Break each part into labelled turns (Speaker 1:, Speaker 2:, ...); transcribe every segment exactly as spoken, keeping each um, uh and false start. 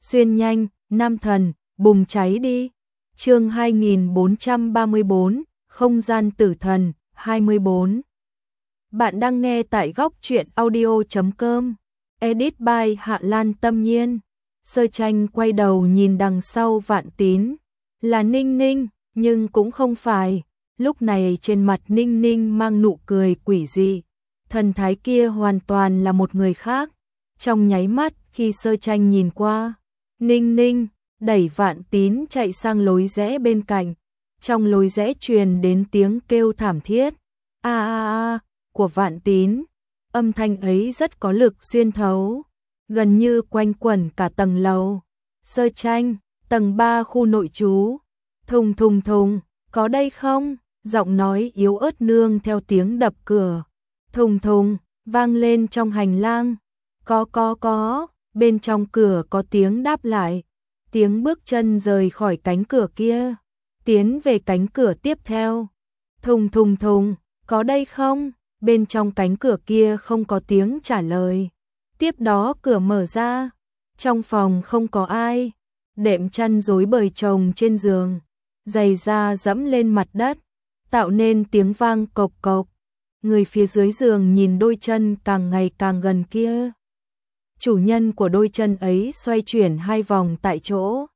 Speaker 1: xuyên nhanh, nam thần, bùng cháy đi. Chương hai nghìn bốn trăm ba mươi bốn, không gian tử thần, hai mươi bốn. Bạn đang nghe tại góc truyện audio chấm com. Edit by Hạ Lan Tâm Nhiên. Sơ Tranh quay đầu nhìn đằng sau Vạn Tín, là Ninh Ninh, nhưng cũng không phải. Lúc này trên mặt Ninh Ninh mang nụ cười quỷ dị. Thần thái kia hoàn toàn là một người khác. Trong nháy mắt khi Sơ Tranh nhìn qua, Ninh Ninh đẩy Vạn Tín chạy sang lối rẽ bên cạnh. Trong lối rẽ truyền đến tiếng kêu thảm thiết a a a của Vạn Tín. Âm thanh ấy rất có lực xuyên thấu, gần như quanh quẩn cả tầng lầu. Sơ Tranh, tầng ba khu nội trú. Thùng thùng thùng, có đây không? Giọng nói yếu ớt nương theo tiếng đập cửa. Thùng thùng, vang lên trong hành lang. Có có có, bên trong cửa có tiếng đáp lại. Tiếng bước chân rời khỏi cánh cửa kia, tiến về cánh cửa tiếp theo. Thùng thùng thùng, có đây không? Bên trong cánh cửa kia không có tiếng trả lời. Tiếp đó cửa mở ra, trong phòng không có ai. Đệm chăn rối bời chồng trên giường, giày da dẫm lên mặt đất, tạo nên tiếng vang cộc cộc. Người phía dưới giường nhìn đôi chân càng ngày càng gần kia. Chủ nhân của đôi chân ấy xoay chuyển hai vòng tại chỗ,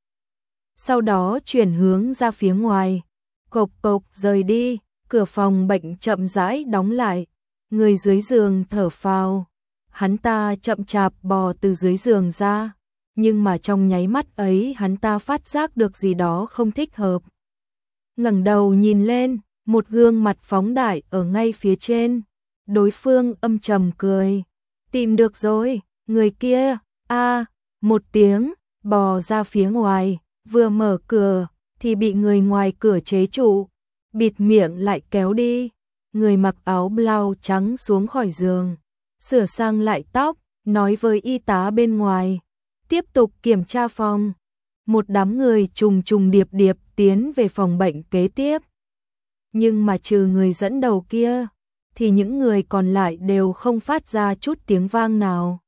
Speaker 1: sau đó chuyển hướng ra phía ngoài. Cộc cộc rời đi, cửa phòng bệnh chậm rãi đóng lại. Người dưới giường thở phào, hắn ta chậm chạp bò từ dưới giường ra, nhưng mà trong nháy mắt ấy hắn ta phát giác được gì đó không thích hợp. Ngẩng đầu nhìn lên, một gương mặt phóng đại ở ngay phía trên. Đối phương âm trầm cười, tìm được rồi. Người kia, a, một tiếng, bò ra phía ngoài, vừa mở cửa thì bị người ngoài cửa chế trụ, bịt miệng lại kéo đi. Người mặc áo blau trắng xuống khỏi giường, sửa sang lại tóc, nói với y tá bên ngoài, tiếp tục kiểm tra phòng. Một đám người trùng trùng điệp điệp tiến về phòng bệnh kế tiếp. Nhưng mà trừ người dẫn đầu kia, thì những người còn lại đều không phát ra chút tiếng vang nào.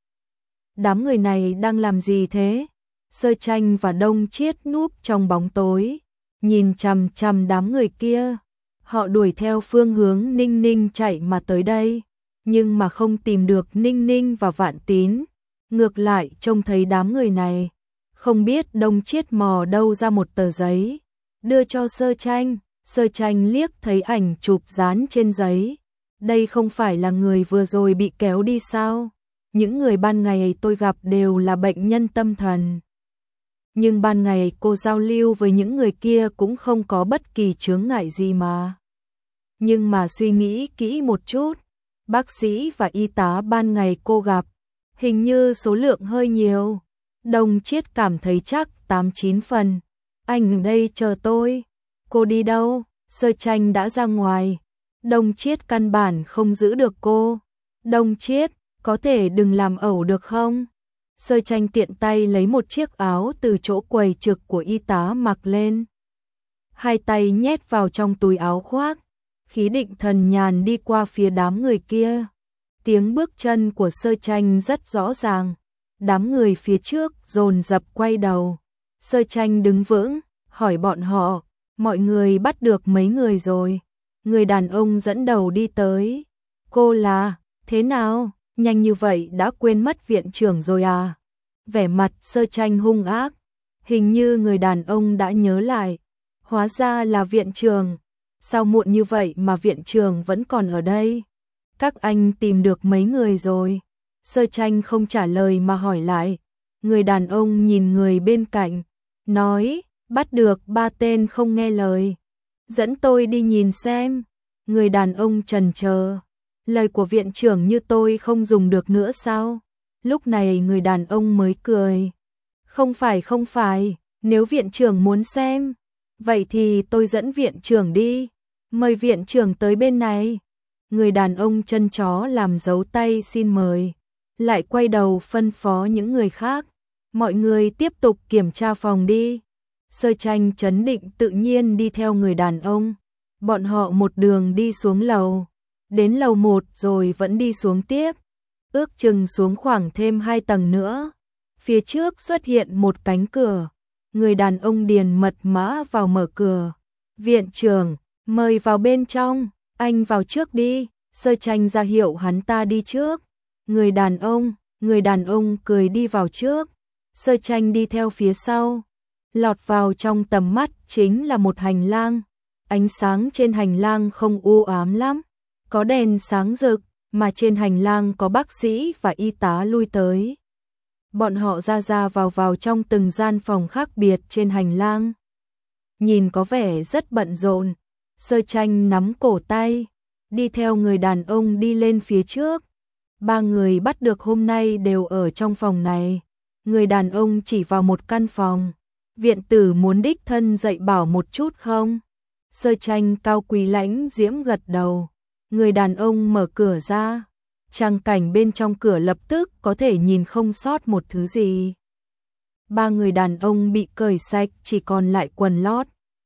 Speaker 1: Đám người này đang làm gì thế? Sơ Tranh và Đông Chiết núp trong bóng tối, nhìn chằm chằm đám người kia. Họ đuổi theo phương hướng Ninh Ninh chạy mà tới đây, nhưng mà không tìm được Ninh Ninh và Vạn Tín. Ngược lại trông thấy đám người này, không biết Đông Chiết mò đâu ra một tờ giấy, đưa cho Sơ Tranh. Sơ Tranh liếc thấy ảnh chụp dán trên giấy. Đây không phải là người vừa rồi bị kéo đi sao? Những người ban ngày tôi gặp đều là bệnh nhân tâm thần. Nhưng ban ngày cô giao lưu với những người kia cũng không có bất kỳ chướng ngại gì mà. Nhưng mà suy nghĩ kỹ một chút, bác sĩ và y tá ban ngày cô gặp, hình như số lượng hơi nhiều. Đông Chiết cảm thấy chắc tám chín phần. Anh ở đây chờ tôi. Cô đi đâu? Sơ Tranh đã ra ngoài. Đông Chiết căn bản không giữ được cô. Đông Chiết, có thể đừng làm ẩu được không? Sơ Tranh tiện tay lấy một chiếc áo từ chỗ quầy trực của y tá mặc lên. Hai tay nhét vào trong túi áo khoác, khí định thần nhàn đi qua phía đám người kia. Tiếng bước chân của Sơ Tranh rất rõ ràng. Đám người phía trước dồn dập quay đầu. Sơ Tranh đứng vững, hỏi bọn họ, mọi người bắt được mấy người rồi? Người đàn ông dẫn đầu đi tới. Cô là, thế nào? Nhanh như vậy đã quên mất viện trưởng rồi à? Vẻ mặt Sơ Tranh hung ác. Hình như người đàn ông đã nhớ lại. Hóa ra là viện trưởng. Sao muộn như vậy mà viện trưởng vẫn còn ở đây? Các anh tìm được mấy người rồi? Sơ Tranh không trả lời mà hỏi lại. Người đàn ông nhìn người bên cạnh, nói, bắt được ba tên không nghe lời. Dẫn tôi đi nhìn xem. Người đàn ông trần chờ. Lời của viện trưởng như tôi không dùng được nữa sao? Lúc này người đàn ông mới cười. Không phải không phải, nếu viện trưởng muốn xem, vậy thì tôi dẫn viện trưởng đi. Mời viện trưởng tới bên này. Người đàn ông chân chó làm dấu tay xin mời, lại quay đầu phân phó những người khác. Mọi người tiếp tục kiểm tra phòng đi. Sơ Tranh trấn định tự nhiên đi theo người đàn ông. Bọn họ một đường đi xuống lầu. Đến lầu một rồi vẫn đi xuống tiếp. Ước chừng xuống khoảng thêm hai tầng nữa. Phía trước xuất hiện một cánh cửa, người đàn ông điền mật mã vào mở cửa. Viện trưởng, mời vào bên trong, anh vào trước đi, Sơ Tranh ra hiệu hắn ta đi trước. Người đàn ông, người đàn ông cười đi vào trước, Sơ Tranh đi theo phía sau. Lọt vào trong tầm mắt chính là một hành lang, ánh sáng trên hành lang không u ám lắm, có đèn sáng rực, mà trên hành lang có bác sĩ và y tá lui tới. Bọn họ ra ra vào vào trong từng gian phòng khác biệt trên hành lang. Nhìn có vẻ rất bận rộn, Sơ Tranh nắm cổ tay, đi theo người đàn ông đi lên phía trước. Ba người bắt được hôm nay đều ở trong phòng này. Người đàn ông chỉ vào một căn phòng. Viện tử muốn đích thân dạy bảo một chút không? Sơ Tranh cao quý lãnh diễm gật đầu. Người đàn ông mở cửa ra. Trang cảnh bên trong cửa lập tức có thể nhìn không sót một thứ gì. Ba người đàn ông bị cởi sạch, chỉ còn lại quần lót.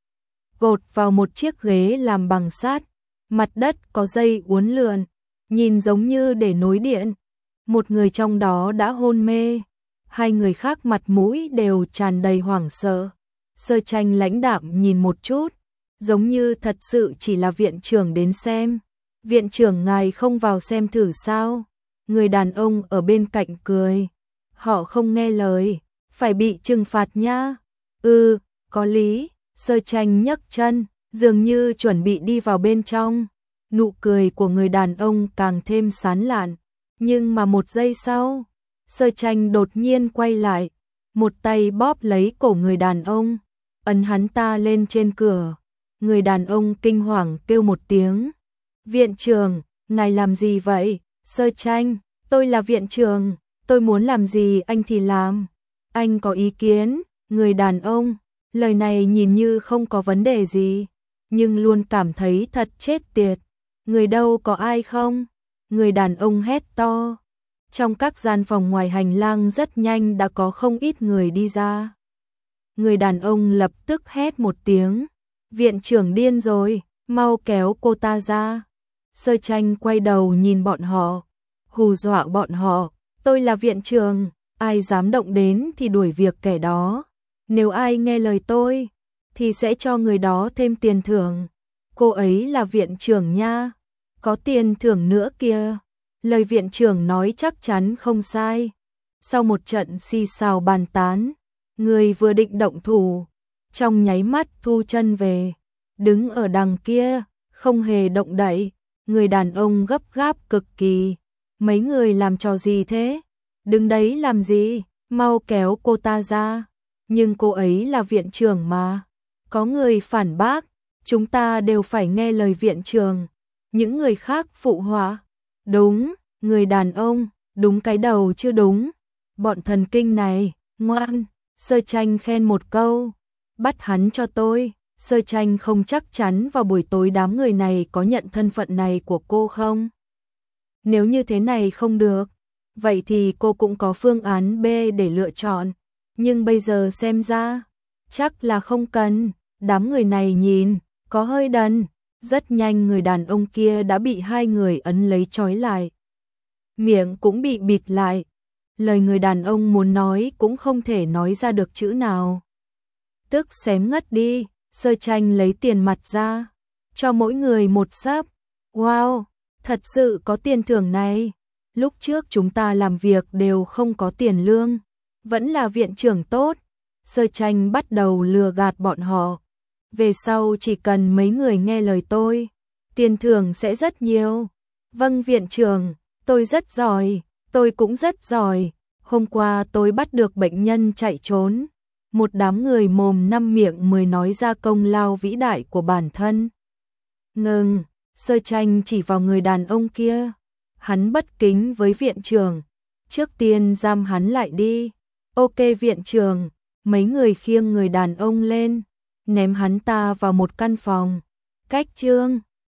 Speaker 1: Gột vào một chiếc ghế làm bằng sắt. Mặt đất có dây uốn lượn, nhìn giống như để nối điện. Một người trong đó đã hôn mê. Hai người khác mặt mũi đều tràn đầy hoảng sợ. Sơ Tranh lãnh đạm nhìn một chút, giống như thật sự chỉ là viện trưởng đến xem. Viện trưởng ngài không vào xem thử sao? Người đàn ông ở bên cạnh cười. Họ không nghe lời, phải bị trừng phạt nha. Ừ, có lý. Sơ Tranh nhấc chân, dường như chuẩn bị đi vào bên trong. Nụ cười của người đàn ông càng thêm sán lạn. Nhưng mà một giây sau, Sơ Tranh đột nhiên quay lại, một tay bóp lấy cổ người đàn ông, ấn hắn ta lên trên cửa. Người đàn ông kinh hoàng kêu một tiếng. Viện trưởng, ngài làm gì vậy? Sơ Tranh, tôi là viện trưởng, tôi muốn làm gì anh thì làm. Anh có ý kiến? Người đàn ông, lời này nhìn như không có vấn đề gì, nhưng luôn cảm thấy thật chết tiệt. Người đâu có ai không? Người đàn ông hét to. Trong các gian phòng ngoài hành lang rất nhanh đã có không ít người đi ra. Người đàn ông lập tức hét một tiếng. Viện trưởng điên rồi, mau kéo cô ta ra. Sơ Tranh quay đầu nhìn bọn họ, hù dọa bọn họ. Tôi là viện trưởng, ai dám động đến thì đuổi việc kẻ đó. Nếu ai nghe lời tôi, thì sẽ cho người đó thêm tiền thưởng. Cô ấy là viện trưởng nha, có tiền thưởng nữa kìa. Lời viện trưởng nói chắc chắn không sai. Sau một trận xì xào bàn tán, người vừa định động thủ, trong nháy mắt thu chân về, đứng ở đằng kia, không hề động đậy. Người đàn ông gấp gáp cực kỳ. Mấy người làm trò gì thế? Đứng đấy làm gì? Mau kéo cô ta ra. Nhưng cô ấy là viện trưởng mà. Có người phản bác, chúng ta đều phải nghe lời viện trưởng. Những người khác phụ họa. Đúng, người đàn ông, đúng cái đầu chứ đúng. Bọn thần kinh này, ngoan. Sơ Tranh khen một câu. Bắt hắn cho tôi. Sơ Tranh không chắc chắn vào buổi tối đám người này có nhận thân phận này của cô không. Nếu như thế này không được, vậy thì cô cũng có phương án B để lựa chọn. Nhưng bây giờ xem ra, chắc là không cần. Đám người này nhìn, có hơi đần. Rất nhanh người đàn ông kia đã bị hai người ấn lấy trói lại. Miệng cũng bị bịt lại. Lời người đàn ông muốn nói cũng không thể nói ra được chữ nào. Tức xém ngất đi. Sơ Tranh lấy tiền mặt ra, cho mỗi người một xấp. Wow, thật sự có tiền thưởng này. Lúc trước chúng ta làm việc đều không có tiền lương, vẫn là viện trưởng tốt. Sơ Tranh bắt đầu lừa gạt bọn họ. Về sau chỉ cần mấy người nghe lời tôi, tiền thưởng sẽ rất nhiều. Vâng viện trưởng, tôi rất giỏi, tôi cũng rất giỏi. Hôm qua tôi bắt được bệnh nhân chạy trốn. Một đám người mồm năm miệng mới nói ra công lao vĩ đại của bản thân. Ngừng, Sơ Tranh chỉ vào người đàn ông kia. Hắn bất kính với viện trưởng. Trước tiên giam hắn lại đi. Ok viện trưởng, mấy người khiêng người đàn ông lên, ném hắn ta vào một căn phòng. Cách chương